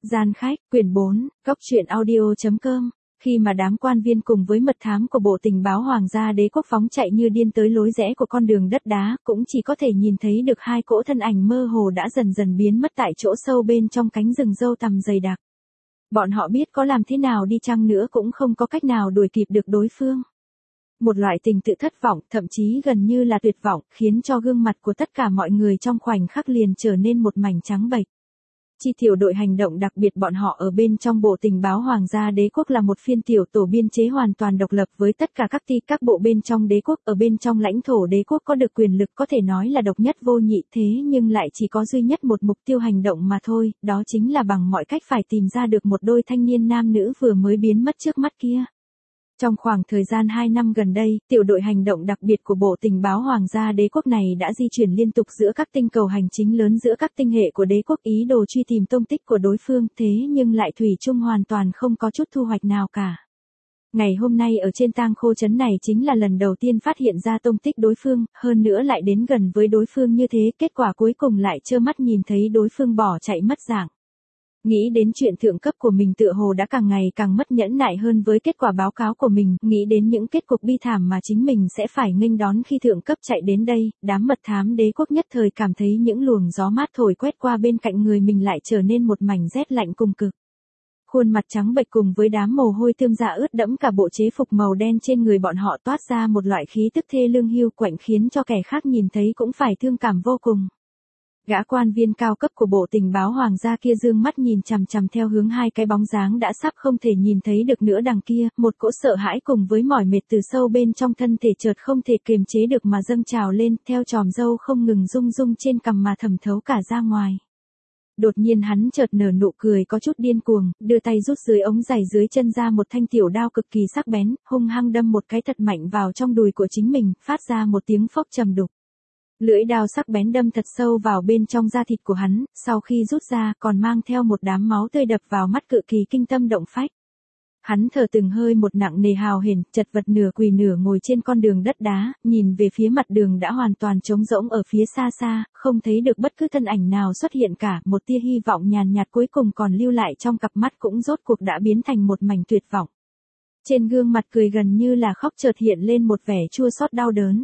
Gian khách, quyển 4, Cốc truyện audio.com. Khi mà đám quan viên cùng với mật thám của bộ tình báo Hoàng gia Đế quốc phóng chạy như điên tới lối rẽ của con đường đất đá, cũng chỉ có thể nhìn thấy được hai cỗ thân ảnh mơ hồ đã dần dần biến mất tại chỗ sâu bên trong cánh rừng râu tằm dày đặc. Bọn họ biết có làm thế nào đi chăng nữa cũng không có cách nào đuổi kịp được đối phương. Một loại tình tự thất vọng, thậm chí gần như là tuyệt vọng, khiến cho gương mặt của tất cả mọi người trong khoảnh khắc liền trở nên một mảnh trắng bệch. Chi tiểu đội hành động đặc biệt bọn họ ở bên trong bộ tình báo Hoàng gia Đế quốc là một phiên tiểu tổ biên chế hoàn toàn độc lập với tất cả các bộ bên trong đế quốc, ở bên trong lãnh thổ đế quốc có được quyền lực có thể nói là độc nhất vô nhị, thế nhưng lại chỉ có duy nhất một mục tiêu hành động mà thôi, đó chính là bằng mọi cách phải tìm ra được một đôi thanh niên nam nữ vừa mới biến mất trước mắt kia. Trong khoảng thời gian 2 năm gần đây, tiểu đội hành động đặc biệt của Bộ Tình báo Hoàng gia Đế quốc này đã di chuyển liên tục giữa các tinh cầu hành chính lớn giữa các tinh hệ của đế quốc ý đồ truy tìm tung tích của đối phương, thế nhưng lại thủy chung hoàn toàn không có chút thu hoạch nào cả. Ngày hôm nay ở trên tang khô trấn này chính là lần đầu tiên phát hiện ra tung tích đối phương, hơn nữa lại đến gần với đối phương như thế, kết quả cuối cùng lại trơ mắt nhìn thấy đối phương bỏ chạy mất dạng. Nghĩ đến chuyện thượng cấp của mình tựa hồ đã càng ngày càng mất nhẫn nại hơn với kết quả báo cáo của mình, nghĩ đến những kết cục bi thảm mà chính mình sẽ phải nghênh đón khi thượng cấp chạy đến đây, đám mật thám đế quốc nhất thời cảm thấy những luồng gió mát thổi quét qua bên cạnh người mình lại trở nên một mảnh rét lạnh cùng cực. Khuôn mặt trắng bệch cùng với đám mồ hôi tươm ra ướt đẫm cả bộ chế phục màu đen trên người bọn họ toát ra một loại khí tức thê lương hiu quạnh khiến cho kẻ khác nhìn thấy cũng phải thương cảm vô cùng. Gã quan viên cao cấp của bộ tình báo Hoàng gia kia dương mắt nhìn chằm chằm theo hướng hai cái bóng dáng đã sắp không thể nhìn thấy được nữa đằng kia, một cỗ sợ hãi cùng với mỏi mệt từ sâu bên trong thân thể chợt không thể kiềm chế được mà dâng trào lên, theo chòm râu không ngừng rung rung trên cằm mà thẩm thấu cả ra ngoài. Đột nhiên hắn chợt nở nụ cười có chút điên cuồng, đưa tay rút dưới ống giày dưới chân ra một thanh tiểu đao cực kỳ sắc bén, hung hăng đâm một cái thật mạnh vào trong đùi của chính mình, phát ra một tiếng phốc trầm đục. Lưỡi đao sắc bén đâm thật sâu vào bên trong da thịt của hắn, sau khi rút ra còn mang theo một đám máu tươi đập vào mắt cực kỳ kinh tâm động phách. Hắn thở từng hơi một nặng nề hào hển, chật vật nửa quỳ nửa ngồi trên con đường đất đá, nhìn về phía mặt đường đã hoàn toàn trống rỗng ở phía xa xa, không thấy được bất cứ thân ảnh nào xuất hiện cả, một tia hy vọng nhàn nhạt cuối cùng còn lưu lại trong cặp mắt cũng rốt cuộc đã biến thành một mảnh tuyệt vọng. Trên gương mặt cười gần như là khóc chợt hiện lên một vẻ chua xót đau đớn.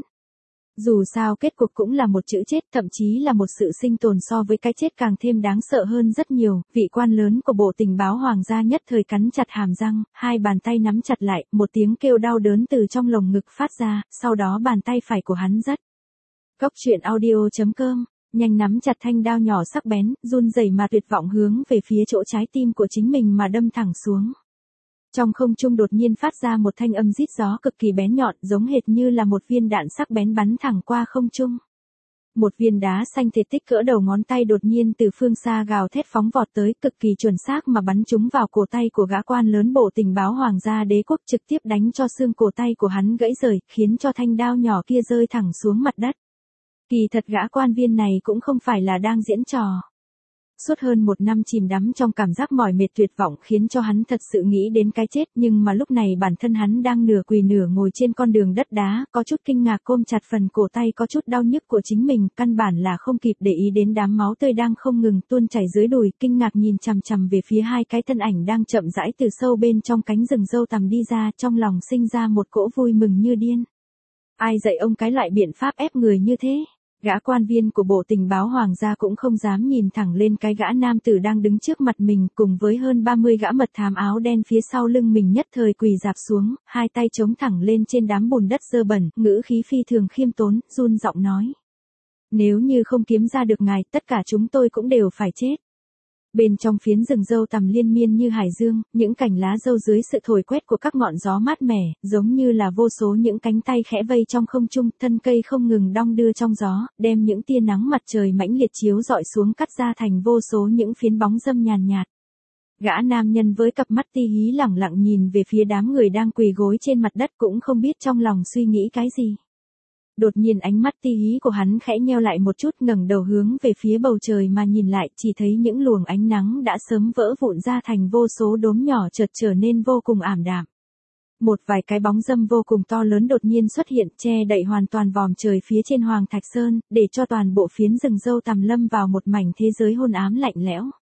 Dù sao kết cục cũng là một chữ chết, thậm chí là một sự sinh tồn so với cái chết càng thêm đáng sợ hơn rất nhiều, vị quan lớn của bộ tình báo Hoàng gia nhất thời cắn chặt hàm răng, hai bàn tay nắm chặt lại, một tiếng kêu đau đớn từ trong lồng ngực phát ra, sau đó bàn tay phải của hắn dắt. Cốc truyện audio.com, nhanh nắm chặt thanh đao nhỏ sắc bén, run rẩy mà tuyệt vọng hướng về phía chỗ trái tim của chính mình mà đâm thẳng xuống. Trong không trung đột nhiên phát ra một thanh âm rít gió cực kỳ bén nhọn, giống hệt như là một viên đạn sắc bén bắn thẳng qua không trung. Một viên đá xanh thể tích cỡ đầu ngón tay đột nhiên từ phương xa gào thét phóng vọt tới, cực kỳ chuẩn xác mà bắn trúng vào cổ tay của gã quan lớn bộ tình báo Hoàng gia Đế quốc, trực tiếp đánh cho xương cổ tay của hắn gãy rời, khiến cho thanh đao nhỏ kia rơi thẳng xuống mặt đất. Kỳ thật gã quan viên này cũng không phải là đang diễn trò. Suốt hơn 1 năm chìm đắm trong cảm giác mỏi mệt tuyệt vọng khiến cho hắn thật sự nghĩ đến cái chết, nhưng mà lúc này bản thân hắn đang nửa quỳ nửa ngồi trên con đường đất đá, có chút kinh ngạc ôm chặt phần cổ tay có chút đau nhức của chính mình, căn bản là không kịp để ý đến đám máu tươi đang không ngừng tuôn chảy dưới đùi, kinh ngạc nhìn chằm chằm về phía hai cái thân ảnh đang chậm rãi từ sâu bên trong cánh rừng râu tằm đi ra, trong lòng sinh ra một cỗ vui mừng như điên. Ai dạy ông cái loại biện pháp ép người như thế? Gã quan viên của bộ tình báo Hoàng gia cũng không dám nhìn thẳng lên cái gã nam tử đang đứng trước mặt mình, cùng với hơn 30 gã mật thám áo đen phía sau lưng mình nhất thời quỳ rạp xuống, hai tay chống thẳng lên trên đám bùn đất dơ bẩn, ngữ khí phi thường khiêm tốn, run giọng nói. Nếu như không kiếm ra được ngài, tất cả chúng tôi cũng đều phải chết. Bên trong phiến rừng râu tằm liên miên như hải dương, những cành lá râu dưới sự thổi quét của các ngọn gió mát mẻ, giống như là vô số những cánh tay khẽ vây trong không trung, thân cây không ngừng đong đưa trong gió, đem những tia nắng mặt trời mãnh liệt chiếu rọi xuống cắt ra thành vô số những phiến bóng râm nhàn nhạt. Gã nam nhân với cặp mắt ti hí lẳng lặng nhìn về phía đám người đang quỳ gối trên mặt đất cũng không biết trong lòng suy nghĩ cái gì. Đột nhiên ánh mắt ti hí của hắn khẽ nheo lại một chút, ngẩng đầu hướng về phía bầu trời mà nhìn lại, chỉ thấy những luồng ánh nắng đã sớm vỡ vụn ra thành vô số đốm nhỏ chợt trở nên vô cùng ảm đạm. Một vài cái bóng râm vô cùng to lớn đột nhiên xuất hiện, che đậy hoàn toàn vòm trời phía trên Hoàng Thạch Sơn, để cho toàn bộ phiến rừng râu tằm lâm vào một mảnh thế giới hôn ám lạnh lẽo.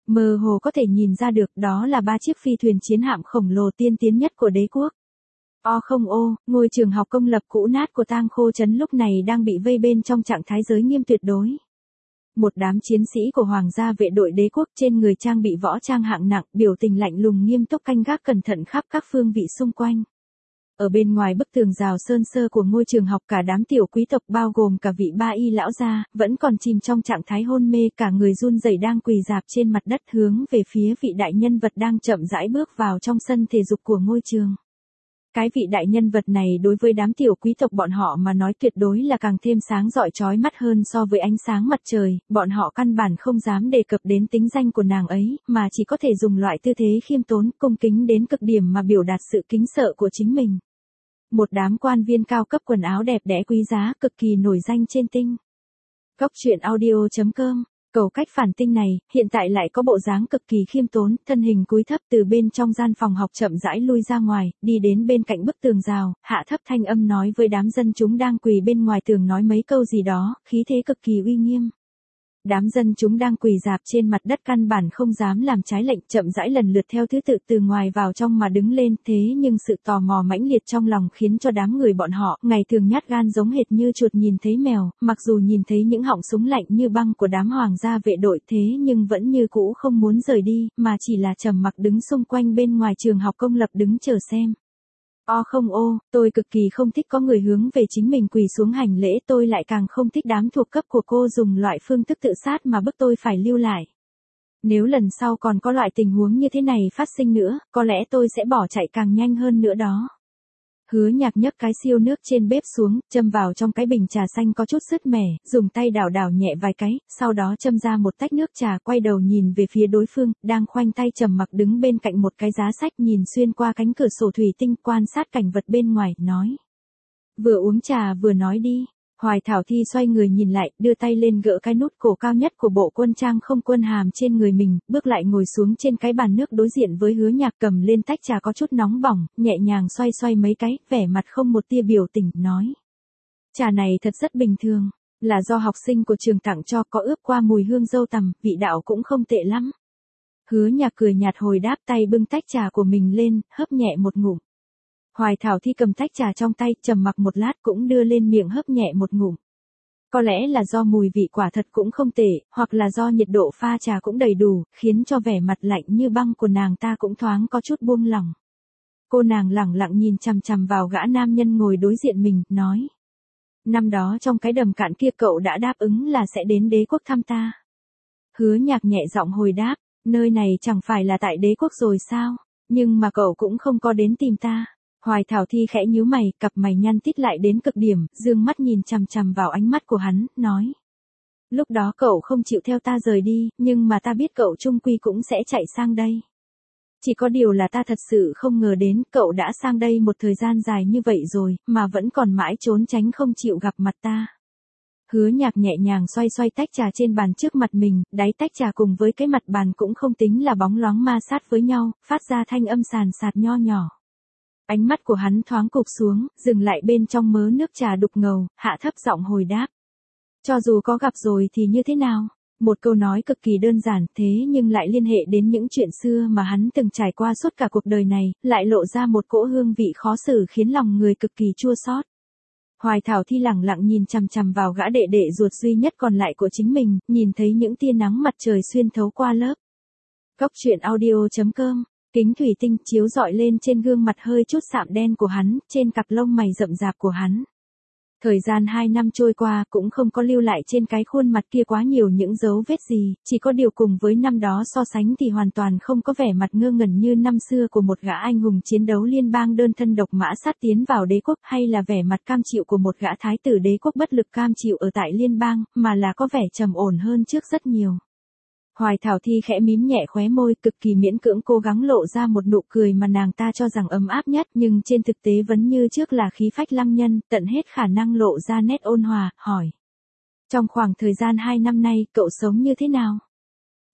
Mơ hồ có thể nhìn ra được đó là 3 chiếc phi thuyền chiến hạm khổng lồ tiên tiến nhất của đế quốc. Không ô, ngôi trường học công lập cũ nát của Tang Khô Trấn lúc này đang bị vây bên trong trạng thái giới nghiêm tuyệt đối. Một đám chiến sĩ của Hoàng gia vệ đội đế quốc trên người trang bị võ trang hạng nặng, biểu tình lạnh lùng nghiêm túc canh gác cẩn thận khắp các phương vị xung quanh. Ở bên ngoài bức tường rào sơn sơ của ngôi trường học, cả đám tiểu quý tộc bao gồm cả vị ba y lão gia, vẫn còn chìm trong trạng thái hôn mê, cả người run rẩy đang quỳ rạp trên mặt đất hướng về phía vị đại nhân vật đang chậm rãi bước vào trong sân thể dục của ngôi trường. Cái vị đại nhân vật này đối với đám tiểu quý tộc bọn họ mà nói tuyệt đối là càng thêm sáng rọi chói mắt hơn so với ánh sáng mặt trời, bọn họ căn bản không dám đề cập đến tính danh của nàng ấy, mà chỉ có thể dùng loại tư thế khiêm tốn, cung kính đến cực điểm mà biểu đạt sự kính sợ của chính mình. Một đám quan viên cao cấp quần áo đẹp đẽ quý giá, cực kỳ nổi danh trên tinh. Cốc truyện audio.com. Cầu cách phản tinh này, hiện tại lại có bộ dáng cực kỳ khiêm tốn, thân hình cúi thấp từ bên trong gian phòng học chậm rãi lui ra ngoài, đi đến bên cạnh bức tường rào, hạ thấp thanh âm nói với đám dân chúng đang quỳ bên ngoài tường nói mấy câu gì đó, khí thế cực kỳ uy nghiêm. Đám dân chúng đang quỳ rạp trên mặt đất căn bản không dám làm trái lệnh, chậm rãi lần lượt theo thứ tự từ ngoài vào trong mà đứng lên, thế nhưng sự tò mò mãnh liệt trong lòng khiến cho đám người bọn họ, ngày thường nhát gan giống hệt như chuột nhìn thấy mèo, mặc dù nhìn thấy những họng súng lạnh như băng của đám hoàng gia vệ đội thế nhưng vẫn như cũ không muốn rời đi, mà chỉ là trầm mặc đứng xung quanh bên ngoài trường học công lập đứng chờ xem. Không ô, tôi cực kỳ không thích có người hướng về chính mình quỳ xuống hành lễ, tôi lại càng không thích đám thuộc cấp của cô dùng loại phương thức tự sát mà bức tôi phải lưu lại. Nếu lần sau còn có loại tình huống như thế này phát sinh nữa, có lẽ tôi sẽ bỏ chạy càng nhanh hơn nữa đó. Hứa Nhạc nhấc cái siêu nước trên bếp xuống, châm vào trong cái bình trà xanh có chút sứt mẻ, dùng tay đảo đảo nhẹ vài cái, sau đó châm ra một tách nước trà, quay đầu nhìn về phía đối phương, đang khoanh tay trầm mặc đứng bên cạnh một cái giá sách, nhìn xuyên qua cánh cửa sổ thủy tinh quan sát cảnh vật bên ngoài, nói. Vừa uống trà vừa nói đi. Hoài Thảo Thi xoay người nhìn lại, đưa tay lên gỡ cái nút cổ cao nhất của bộ quân trang không quân hàm trên người mình, bước lại ngồi xuống trên cái bàn nước đối diện với Hứa Nhạc, cầm lên tách trà có chút nóng bỏng, nhẹ nhàng xoay xoay mấy cái, vẻ mặt không một tia biểu tình, nói. Trà này thật rất bình thường, là do học sinh của trường tặng cho, có ướp qua mùi hương dâu tằm, vị đạo cũng không tệ lắm. Hứa Nhạc cười nhạt hồi đáp, tay bưng tách trà của mình lên, hớp nhẹ một ngụm. Hoài Thảo Thi cầm tách trà trong tay, trầm mặc một lát cũng đưa lên miệng hớp nhẹ một ngụm. Có lẽ là do mùi vị quả thật cũng không tệ, hoặc là do nhiệt độ pha trà cũng đầy đủ, khiến cho vẻ mặt lạnh như băng của nàng ta cũng thoáng có chút buông lỏng. Cô nàng lẳng lặng nhìn chằm chằm vào gã nam nhân ngồi đối diện mình, nói. Năm đó trong cái đầm cạn kia cậu đã đáp ứng là sẽ đến đế quốc thăm ta. Hứa Nhạc nhẹ giọng hồi đáp, nơi này chẳng phải là tại đế quốc rồi sao, nhưng mà cậu cũng không có đến tìm ta. Hoài Thảo Thi khẽ nhíu mày, cặp mày nhăn tít lại đến cực điểm, dương mắt nhìn chằm chằm vào ánh mắt của hắn, nói. Lúc đó cậu không chịu theo ta rời đi, nhưng mà ta biết cậu chung quy cũng sẽ chạy sang đây. Chỉ có điều là ta thật sự không ngờ đến, cậu đã sang đây một thời gian dài như vậy rồi, mà vẫn còn mãi trốn tránh không chịu gặp mặt ta. Hứa Nhạc nhẹ nhàng xoay xoay tách trà trên bàn trước mặt mình, đáy tách trà cùng với cái mặt bàn cũng không tính là bóng loáng ma sát với nhau, phát ra thanh âm sàn sạt nho nhỏ. Ánh mắt của hắn thoáng cụp xuống, dừng lại bên trong mớ nước trà đục ngầu, hạ thấp giọng hồi đáp. Cho dù có gặp rồi thì như thế nào? Một câu nói cực kỳ đơn giản thế nhưng lại liên hệ đến những chuyện xưa mà hắn từng trải qua suốt cả cuộc đời này, lại lộ ra một cỗ hương vị khó xử khiến lòng người cực kỳ chua xót. Hoài Thảo Thi lẳng lặng nhìn chằm chằm vào gã đệ đệ ruột duy nhất còn lại của chính mình, nhìn thấy những tia nắng mặt trời xuyên thấu qua lớp. Cốc truyện audio.com. Kính thủy tinh chiếu rọi lên trên gương mặt hơi chút sạm đen của hắn, trên cặp lông mày rậm rạp của hắn. Thời gian 2 năm trôi qua cũng không có lưu lại trên cái khuôn mặt kia quá nhiều những dấu vết gì, chỉ có điều cùng với năm đó so sánh thì hoàn toàn không có vẻ mặt ngơ ngẩn như năm xưa của một gã anh hùng chiến đấu liên bang đơn thân độc mã sát tiến vào đế quốc, hay là vẻ mặt cam chịu của một gã thái tử đế quốc bất lực cam chịu ở tại liên bang, mà là có vẻ trầm ổn hơn trước rất nhiều. Hoài Thảo Thi khẽ mím nhẹ khóe môi, cực kỳ miễn cưỡng cố gắng lộ ra một nụ cười mà nàng ta cho rằng ấm áp nhất, nhưng trên thực tế vẫn như trước là khí phách lăng nhân, tận hết khả năng lộ ra nét ôn hòa, hỏi. Trong khoảng thời gian 2 năm nay, cậu sống như thế nào?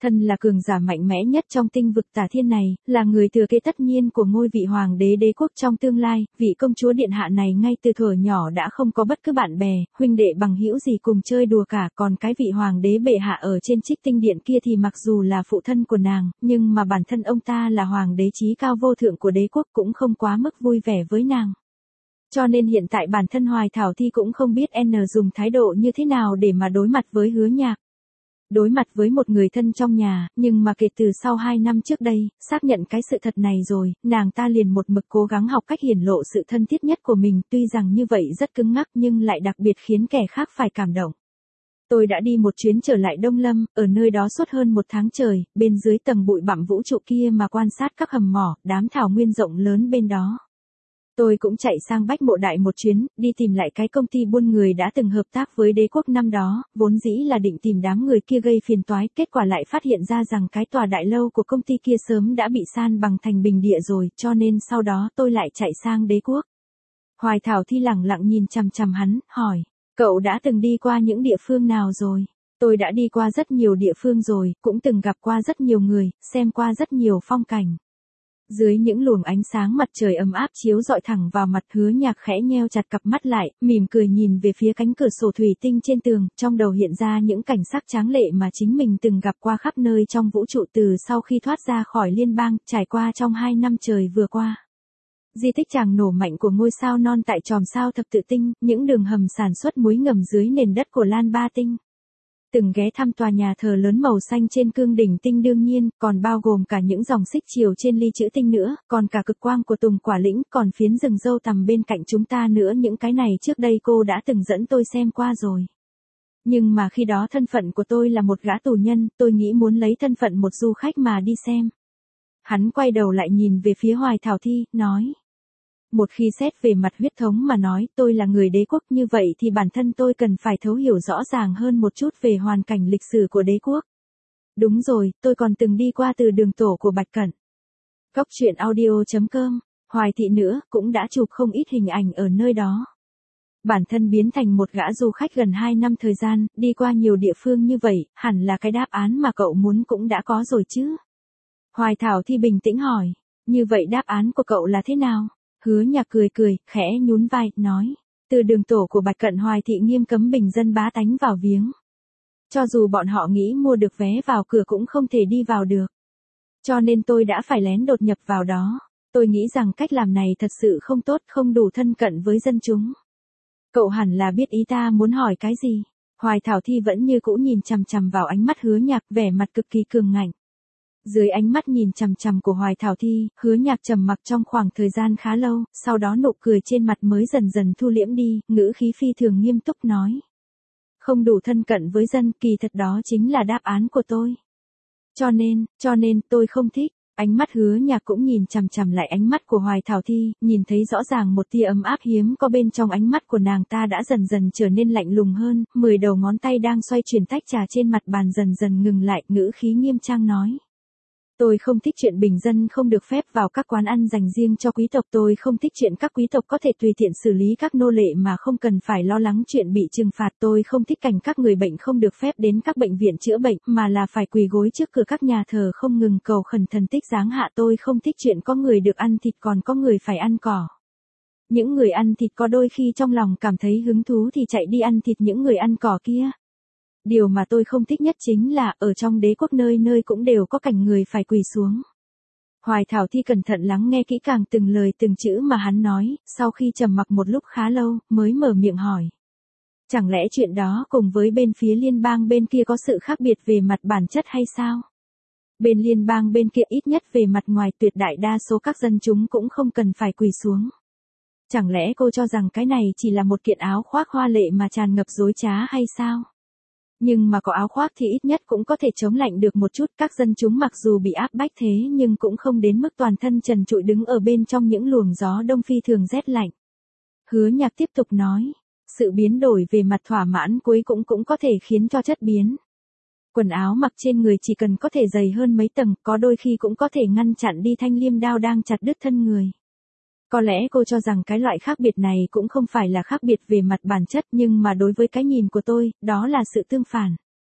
Thân là cường giả mạnh mẽ nhất trong tinh vực Tả Thiên này, là người thừa kế tất nhiên của ngôi vị hoàng đế đế quốc trong tương lai, vị công chúa điện hạ này ngay từ thuở nhỏ đã không có bất cứ bạn bè, huynh đệ bằng hữu gì cùng chơi đùa cả, còn cái vị hoàng đế bệ hạ ở trên Trích Tinh Điện kia thì mặc dù là phụ thân của nàng, nhưng mà bản thân ông ta là hoàng đế chí cao vô thượng của đế quốc cũng không quá mức vui vẻ với nàng. Cho nên hiện tại bản thân Hoài Thảo Thi cũng không biết dùng thái độ như thế nào để mà đối mặt với Hứa Nhạc. Đối mặt với một người thân trong nhà, nhưng mà kể từ sau 2 năm trước đây, xác nhận cái sự thật này rồi, nàng ta liền một mực cố gắng học cách hiển lộ sự thân thiết nhất của mình, tuy rằng như vậy rất cứng ngắc nhưng lại đặc biệt khiến kẻ khác phải cảm động. Tôi đã đi một chuyến trở lại Đông Lâm, ở nơi đó suốt hơn 1 tháng trời, bên dưới tầng bụi bặm vũ trụ kia mà quan sát các hầm mỏ, đám thảo nguyên rộng lớn bên đó. Tôi cũng chạy sang Bách Mộ Đại một chuyến, đi tìm lại cái công ty buôn người đã từng hợp tác với đế quốc năm đó, vốn dĩ là định tìm đám người kia gây phiền toái, kết quả lại phát hiện ra rằng cái tòa đại lâu của công ty kia sớm đã bị san bằng thành bình địa rồi, cho nên sau đó tôi lại chạy sang đế quốc. Hoài Thảo Thi lẳng lặng nhìn chằm chằm hắn, hỏi, cậu đã từng đi qua những địa phương nào rồi? Tôi đã đi qua rất nhiều địa phương rồi, cũng từng gặp qua rất nhiều người, xem qua rất nhiều phong cảnh. Dưới những luồng ánh sáng mặt trời ấm áp chiếu rọi thẳng vào mặt, Hứa Nhạc khẽ nheo chặt cặp mắt lại, mỉm cười nhìn về phía cánh cửa sổ thủy tinh trên tường, trong đầu hiện ra những cảnh sắc tráng lệ mà chính mình từng gặp qua khắp nơi trong vũ trụ từ sau khi thoát ra khỏi liên bang, trải qua trong 2 năm trời vừa qua. Di tích tràng nổ mạnh của ngôi sao non tại chòm sao Thập Tự Tinh, những đường hầm sản xuất muối ngầm dưới nền đất của Lan Ba Tinh. Từng ghé thăm tòa nhà thờ lớn màu xanh trên cương đỉnh tinh, đương nhiên, còn bao gồm cả những dòng xích chiều trên ly chữ tinh nữa, còn cả cực quang của Tùng Quả Lĩnh, còn phiến rừng dâu tằm bên cạnh chúng ta nữa, những cái này trước đây cô đã từng dẫn tôi xem qua rồi. Nhưng mà khi đó thân phận của tôi là một gã tù nhân, tôi nghĩ muốn lấy thân phận một du khách mà đi xem. Hắn quay đầu lại nhìn về phía Hoài Thảo Thi, nói. Một khi xét về mặt huyết thống mà nói, tôi là người đế quốc, như vậy thì bản thân tôi cần phải thấu hiểu rõ ràng hơn một chút về hoàn cảnh lịch sử của đế quốc. Đúng rồi, tôi còn từng đi qua từ đường tổ của Bạch Cẩn. Góc truyện audio.com, Hoài Thị nữa, cũng đã chụp không ít hình ảnh ở nơi đó. Bản thân biến thành một gã du khách gần 2 năm thời gian, đi qua nhiều địa phương như vậy, hẳn là cái đáp án mà cậu muốn cũng đã có rồi chứ. Hoài Thảo Thi bình tĩnh hỏi, như vậy đáp án của cậu là thế nào? Hứa Nhạc cười cười, khẽ nhún vai, nói. Từ đường tổ của Bạch Cận, Hoài Thị nghiêm cấm bình dân bá tánh vào viếng. Cho dù bọn họ nghĩ mua được vé vào cửa cũng không thể đi vào được. Cho nên tôi đã phải lén đột nhập vào đó. Tôi nghĩ rằng cách làm này thật sự không tốt, không đủ thân cận với dân chúng. Cậu hẳn là biết ý ta muốn hỏi cái gì. Hoài Thảo Thi vẫn như cũ nhìn chằm chằm vào ánh mắt Hứa Nhạc, vẻ mặt cực kỳ cường ngạnh. Dưới ánh mắt nhìn chằm chằm của Hoài Thảo Thi, Hứa Nhạc trầm mặc trong khoảng thời gian khá lâu, sau đó nụ cười trên mặt mới dần dần thu liễm đi, ngữ khí phi thường nghiêm túc nói. Không đủ thân cận với dân, kỳ thật đó chính là đáp án của tôi. Cho nên tôi không thích. Ánh mắt Hứa Nhạc cũng nhìn chằm chằm lại ánh mắt của Hoài Thảo Thi, nhìn thấy rõ ràng một tia ấm áp hiếm có bên trong ánh mắt của nàng ta đã dần dần trở nên lạnh lùng hơn, 10 đầu ngón tay đang xoay chuyển tách trà trên mặt bàn dần dần ngừng lại, ngữ khí nghiêm trang nói. Tôi không thích chuyện bình dân không được phép vào các quán ăn dành riêng cho quý tộc, tôi không thích chuyện các quý tộc có thể tùy tiện xử lý các nô lệ mà không cần phải lo lắng chuyện bị trừng phạt, tôi không thích cảnh các người bệnh không được phép đến các bệnh viện chữa bệnh mà là phải quỳ gối trước cửa các nhà thờ không ngừng cầu khẩn thần tích giáng hạ, tôi không thích chuyện có người được ăn thịt còn có người phải ăn cỏ. Những người ăn thịt có đôi khi trong lòng cảm thấy hứng thú thì chạy đi ăn thịt những người ăn cỏ kia. Điều mà tôi không thích nhất chính là, ở trong đế quốc nơi nơi cũng đều có cảnh người phải quỳ xuống. Hoài Thảo Thi cẩn thận lắng nghe kỹ càng từng lời từng chữ mà hắn nói, sau khi trầm mặc một lúc khá lâu, mới mở miệng hỏi. Chẳng lẽ chuyện đó cùng với bên phía liên bang bên kia có sự khác biệt về mặt bản chất hay sao? Bên liên bang bên kia ít nhất về mặt ngoài tuyệt đại đa số các dân chúng cũng không cần phải quỳ xuống. Chẳng lẽ cô cho rằng cái này chỉ là một kiện áo khoác hoa lệ mà tràn ngập dối trá hay sao? Nhưng mà có áo khoác thì ít nhất cũng có thể chống lạnh được một chút, các dân chúng mặc dù bị áp bách thế nhưng cũng không đến mức toàn thân trần trụi đứng ở bên trong những luồng gió đông phi thường rét lạnh. Hứa Nhạc tiếp tục nói, sự biến đổi về mặt thỏa mãn cuối cũng có thể khiến cho chất biến. Quần áo mặc trên người chỉ cần có thể dày hơn mấy tầng, có đôi khi cũng có thể ngăn chặn đi thanh liêm đao đang chặt đứt thân người. Có lẽ cô cho rằng cái loại khác biệt này cũng không phải là khác biệt về mặt bản chất nhưng mà đối với cái nhìn của tôi, đó là sự tương phản.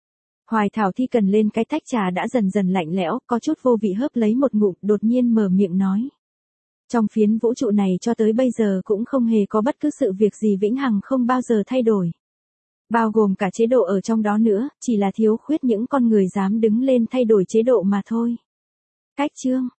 Hoài Thảo Thi cần lên cái tách trà đã dần dần lạnh lẽo, có chút vô vị hớp lấy một ngụm, đột nhiên mở miệng nói. Trong phiến vũ trụ này cho tới bây giờ cũng không hề có bất cứ sự việc gì vĩnh hằng không bao giờ thay đổi. Bao gồm cả chế độ ở trong đó nữa, chỉ là thiếu khuyết những con người dám đứng lên thay đổi chế độ mà thôi. Cách chương